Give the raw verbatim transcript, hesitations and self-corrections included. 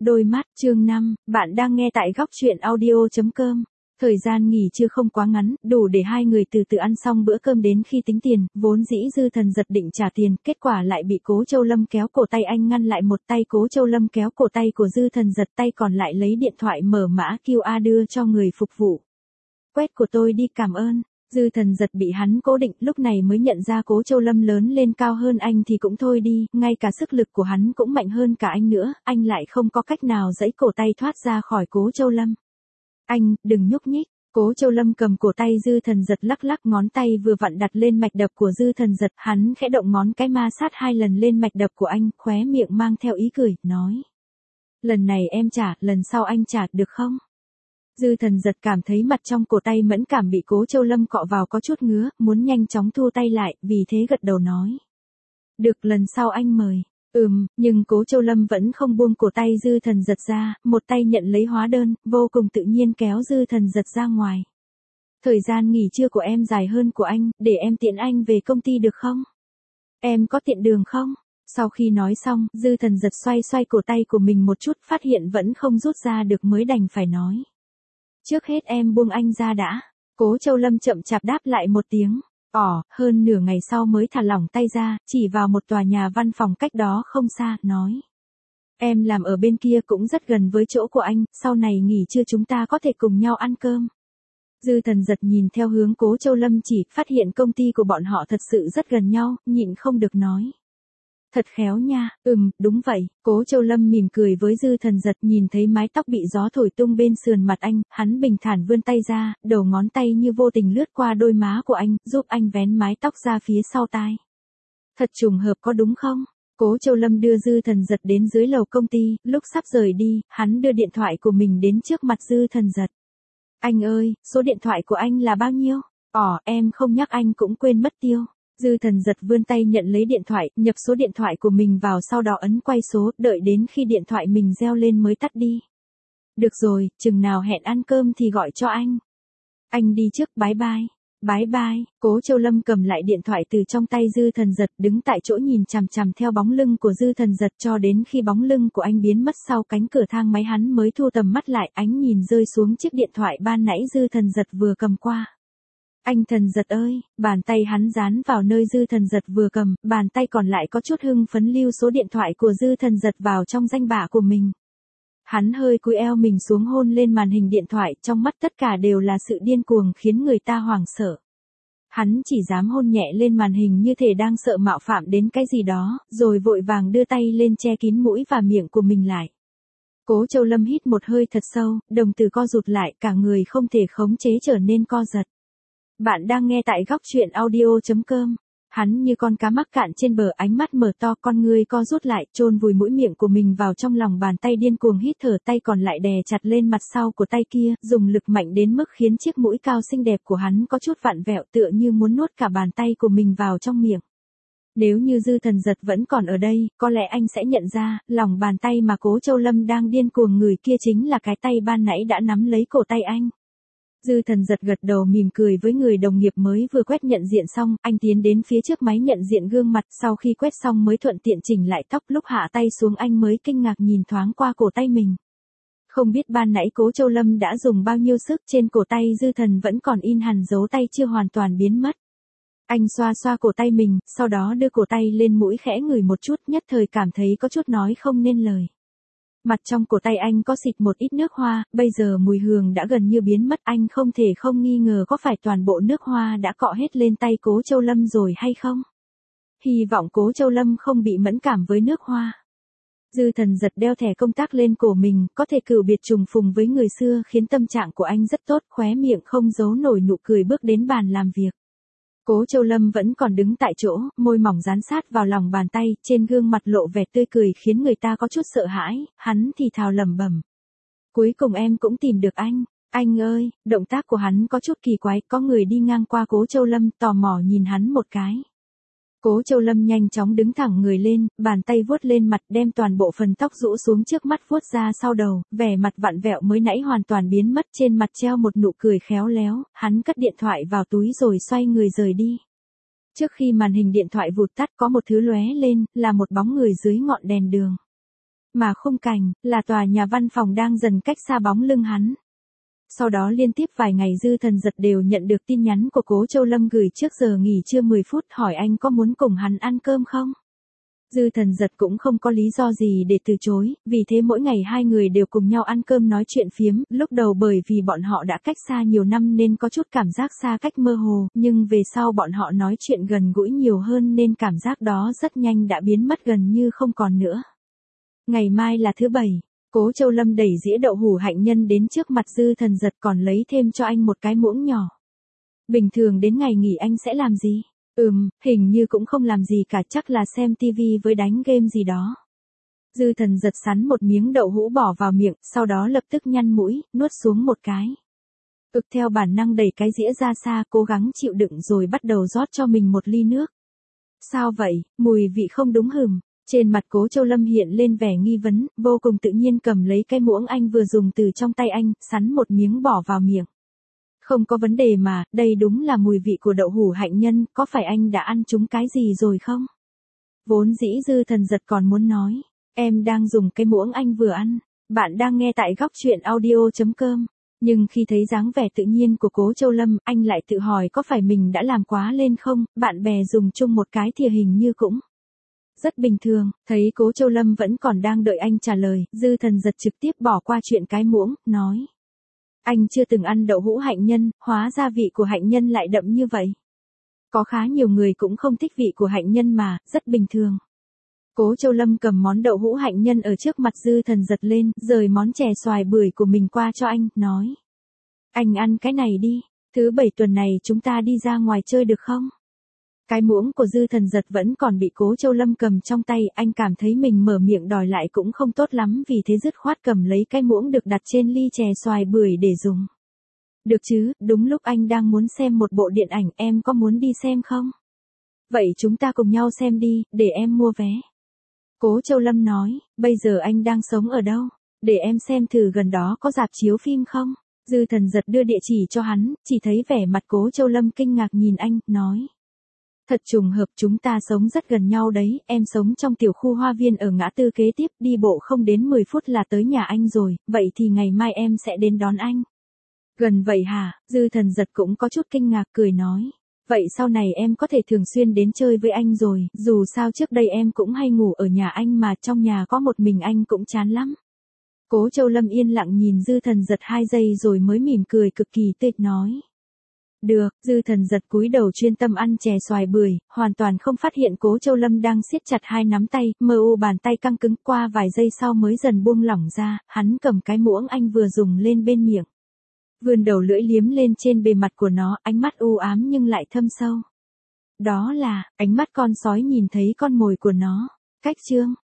Đôi mắt, chương năm, bạn đang nghe tại góc truyện audio.com. Thời gian nghỉ trưa không quá ngắn, đủ để hai người từ từ ăn xong bữa cơm đến khi tính tiền, vốn dĩ Dư Thần giật định trả tiền, kết quả lại bị Cố Châu Lâm kéo cổ tay anh ngăn lại, một tay Cố Châu Lâm kéo cổ tay của Dư Thần giật, tay còn lại lấy điện thoại mở mã quy rờ đưa cho người phục vụ. Quét của tôi đi, cảm ơn. Dư Thần giật bị hắn cố định, lúc này mới nhận ra Cố Châu Lâm lớn lên cao hơn anh thì cũng thôi đi, ngay cả sức lực của hắn cũng mạnh hơn cả anh nữa, anh lại không có cách nào giãy cổ tay thoát ra khỏi Cố Châu Lâm. Anh, đừng nhúc nhích. Cố Châu Lâm cầm cổ tay Dư Thần giật lắc lắc, ngón tay vừa vặn đặt lên mạch đập của Dư Thần giật, hắn khẽ động ngón cái ma sát hai lần lên mạch đập của anh, khóe miệng mang theo ý cười, nói. Lần này em trả, lần sau anh trả, được không? Dư Thần giật cảm thấy mặt trong cổ tay mẫn cảm bị Cố Châu Lâm cọ vào có chút ngứa, muốn nhanh chóng thu tay lại, vì thế gật đầu nói. Được, lần sau anh mời. Ừm, nhưng Cố Châu Lâm vẫn không buông cổ tay Dư Thần giật ra, một tay nhận lấy hóa đơn, vô cùng tự nhiên kéo Dư Thần giật ra ngoài. Thời gian nghỉ trưa của em dài hơn của anh, để em tiện anh về công ty được không? Em có tiện đường không? Sau khi nói xong, Dư Thần giật xoay xoay cổ tay của mình một chút, phát hiện vẫn không rút ra được mới đành phải nói. Trước hết em buông anh ra đã. Cố Châu Lâm chậm chạp đáp lại một tiếng. Ỏ, hơn nửa ngày sau mới thả lỏng tay ra, chỉ vào một tòa nhà văn phòng cách đó không xa, nói. Em làm ở bên kia cũng rất gần với chỗ của anh, sau này nghỉ trưa chúng ta có thể cùng nhau ăn cơm. Dư Thần giật nhìn theo hướng Cố Châu Lâm chỉ, phát hiện công ty của bọn họ thật sự rất gần nhau, nhịn không được nói. Thật khéo nha, ừm, đúng vậy. Cố Châu Lâm mỉm cười với Dư Thần giật, nhìn thấy mái tóc bị gió thổi tung bên sườn mặt anh, hắn bình thản vươn tay ra, đầu ngón tay như vô tình lướt qua đôi má của anh, giúp anh vén mái tóc ra phía sau tai. Thật trùng hợp có đúng không? Cố Châu Lâm đưa Dư Thần giật đến dưới lầu công ty, lúc sắp rời đi, hắn đưa điện thoại của mình đến trước mặt Dư Thần giật. Anh ơi, số điện thoại của anh là bao nhiêu? Ỏ, em không nhắc anh cũng quên mất tiêu. Dư Thần giật vươn tay nhận lấy điện thoại, nhập số điện thoại của mình vào, sau đó ấn quay số, đợi đến khi điện thoại mình reo lên mới tắt đi. Được rồi, chừng nào hẹn ăn cơm thì gọi cho anh. Anh đi trước, bye bye. Bye bye. Cố Châu Lâm cầm lại điện thoại từ trong tay Dư Thần giật, đứng tại chỗ nhìn chằm chằm theo bóng lưng của Dư Thần giật cho đến khi bóng lưng của anh biến mất sau cánh cửa thang máy, hắn mới thu tầm mắt lại, ánh nhìn rơi xuống chiếc điện thoại ban nãy Dư Thần giật vừa cầm qua. Anh Thần giật ơi, bàn tay hắn dán vào nơi Dư Thần giật vừa cầm, bàn tay còn lại có chút hưng phấn lưu số điện thoại của Dư Thần giật vào trong danh bạ của mình. Hắn hơi cúi eo mình xuống hôn lên màn hình điện thoại, trong mắt tất cả đều là sự điên cuồng khiến người ta hoảng sợ. Hắn chỉ dám hôn nhẹ lên màn hình như thể đang sợ mạo phạm đến cái gì đó, rồi vội vàng đưa tay lên che kín mũi và miệng của mình lại. Cố Châu Lâm hít một hơi thật sâu, đồng tử co rụt lại, cả người không thể khống chế trở nên co giật. Bạn đang nghe tại góc truyện audio.com. Hắn như con cá mắc cạn trên bờ, ánh mắt mở to, con ngươi co rút lại, chôn vùi mũi miệng của mình vào trong lòng bàn tay, điên cuồng hít thở, tay còn lại đè chặt lên mặt sau của tay kia, dùng lực mạnh đến mức khiến chiếc mũi cao xinh đẹp của hắn có chút vặn vẹo, tựa như muốn nuốt cả bàn tay của mình vào trong miệng. Nếu như Dư Thần giật vẫn còn ở đây, có lẽ anh sẽ nhận ra, lòng bàn tay mà Cố Châu Lâm đang điên cuồng người kia chính là cái tay ban nãy đã nắm lấy cổ tay anh. Dư Thần giật gật đầu mỉm cười với người đồng nghiệp mới vừa quét nhận diện xong, anh tiến đến phía trước máy nhận diện gương mặt, sau khi quét xong mới thuận tiện chỉnh lại tóc, lúc hạ tay xuống anh mới kinh ngạc nhìn thoáng qua cổ tay mình. Không biết ban nãy Cố Châu Lâm đã dùng bao nhiêu sức, trên cổ tay Dư Thần vẫn còn in hằn dấu tay chưa hoàn toàn biến mất. Anh xoa xoa cổ tay mình, sau đó đưa cổ tay lên mũi khẽ ngửi một chút, nhất thời cảm thấy có chút nói không nên lời. Mặt trong cổ tay anh có xịt một ít nước hoa, bây giờ mùi hương đã gần như biến mất, anh không thể không nghi ngờ có phải toàn bộ nước hoa đã cọ hết lên tay Cố Châu Lâm rồi hay không. Hy vọng Cố Châu Lâm không bị mẫn cảm với nước hoa. Dư Thần giật đeo thẻ công tác lên cổ mình, có thể cựu biệt trùng phùng với người xưa khiến tâm trạng của anh rất tốt, khóe miệng không giấu nổi nụ cười bước đến bàn làm việc. Cố Châu Lâm vẫn còn đứng tại chỗ, môi mỏng dán sát vào lòng bàn tay, trên gương mặt lộ vẻ tươi cười khiến người ta có chút sợ hãi, hắn thì thào lẩm bẩm. Cuối cùng em cũng tìm được anh, anh ơi, động tác của hắn có chút kỳ quái, có người đi ngang qua Cố Châu Lâm, tò mò nhìn hắn một cái. Cố Châu Lâm nhanh chóng đứng thẳng người lên, bàn tay vuốt lên mặt, đem toàn bộ phần tóc rũ xuống trước mắt vuốt ra sau đầu, vẻ mặt vặn vẹo mới nãy hoàn toàn biến mất, trên mặt treo một nụ cười khéo léo, hắn cất điện thoại vào túi rồi xoay người rời đi. Trước khi màn hình điện thoại vụt tắt có một thứ lóe lên, là một bóng người dưới ngọn đèn đường. Mà khung cảnh, là tòa nhà văn phòng đang dần cách xa bóng lưng hắn. Sau đó liên tiếp vài ngày Dư Thần Giật đều nhận được tin nhắn của Cố Châu Lâm gửi trước giờ nghỉ trưa mười phút hỏi anh có muốn cùng hắn ăn cơm không? Dư Thần Giật cũng không có lý do gì để từ chối, vì thế mỗi ngày hai người đều cùng nhau ăn cơm nói chuyện phiếm, lúc đầu bởi vì bọn họ đã cách xa nhiều năm nên có chút cảm giác xa cách mơ hồ, nhưng về sau bọn họ nói chuyện gần gũi nhiều hơn nên cảm giác đó rất nhanh đã biến mất gần như không còn nữa. Ngày mai là thứ bảy, Cố Châu Lâm đẩy dĩa đậu hủ hạnh nhân đến trước mặt Dư Thần Giật còn lấy thêm cho anh một cái muỗng nhỏ. Bình thường đến ngày nghỉ anh sẽ làm gì? Ừm, hình như cũng không làm gì cả, chắc là xem tivi với đánh game gì đó. Dư Thần Giật sắn một miếng đậu hũ bỏ vào miệng, sau đó lập tức nhăn mũi, nuốt xuống một cái. Ực theo bản năng đẩy cái dĩa ra xa, cố gắng chịu đựng rồi bắt đầu rót cho mình một ly nước. Sao vậy, mùi vị không đúng hừm. Trên mặt Cố Châu Lâm hiện lên vẻ nghi vấn, vô cùng tự nhiên cầm lấy cái muỗng anh vừa dùng từ trong tay anh, sắn một miếng bỏ vào miệng. Không có vấn đề mà, đây đúng là mùi vị của đậu hủ hạnh nhân, có phải anh đã ăn trúng cái gì rồi không? Vốn dĩ Dư Thần Giật còn muốn nói, em đang dùng cái muỗng anh vừa ăn, bạn đang nghe tại góc truyện audio chấm com. Nhưng khi thấy dáng vẻ tự nhiên của Cố Châu Lâm, anh lại tự hỏi có phải mình đã làm quá lên không, bạn bè dùng chung một cái thìa hình như cũng rất bình thường. Thấy Cố Châu Lâm vẫn còn đang đợi anh trả lời, Dư Thần Giật trực tiếp bỏ qua chuyện cái muỗng, nói. Anh chưa từng ăn đậu hũ hạnh nhân, hóa ra vị của hạnh nhân lại đậm như vậy. Có khá nhiều người cũng không thích vị của hạnh nhân mà, rất bình thường. Cố Châu Lâm cầm món đậu hũ hạnh nhân ở trước mặt Dư Thần Giật lên, rời món chè xoài bưởi của mình qua cho anh, nói. Anh ăn cái này đi, thứ bảy tuần này chúng ta đi ra ngoài chơi được không? Cái muỗng của Dư Thần Giật vẫn còn bị Cố Châu Lâm cầm trong tay, anh cảm thấy mình mở miệng đòi lại cũng không tốt lắm, vì thế dứt khoát cầm lấy cái muỗng được đặt trên ly chè xoài bưởi để dùng. Được chứ, đúng lúc anh đang muốn xem một bộ điện ảnh, em có muốn đi xem không? Vậy chúng ta cùng nhau xem đi, để em mua vé. Cố Châu Lâm nói, bây giờ anh đang sống ở đâu? Để em xem thử gần đó có rạp chiếu phim không? Dư Thần Giật đưa địa chỉ cho hắn, chỉ thấy vẻ mặt Cố Châu Lâm kinh ngạc nhìn anh, nói. Thật trùng hợp, chúng ta sống rất gần nhau đấy, em sống trong tiểu khu Hoa Viên ở ngã tư kế tiếp, đi bộ không đến mười phút là tới nhà anh rồi, vậy thì ngày mai em sẽ đến đón anh. Gần vậy hả? Dư Thần Giật cũng có chút kinh ngạc cười nói. Vậy sau này em có thể thường xuyên đến chơi với anh rồi, dù sao trước đây em cũng hay ngủ ở nhà anh mà trong nhà có một mình anh cũng chán lắm. Cố Châu Lâm yên lặng nhìn Dư Thần Giật hai giây rồi mới mỉm cười cực kỳ tươi nói. Được, Dư Thần Giật cúi đầu chuyên tâm ăn chè xoài bưởi, hoàn toàn không phát hiện Cố Châu Lâm đang siết chặt hai nắm tay, mơ u bàn tay căng cứng, qua vài giây sau mới dần buông lỏng ra, hắn cầm cái muỗng anh vừa dùng lên bên miệng. Vươn đầu lưỡi liếm lên trên bề mặt của nó, ánh mắt u ám nhưng lại thâm sâu. Đó là, ánh mắt con sói nhìn thấy con mồi của nó. Cách chương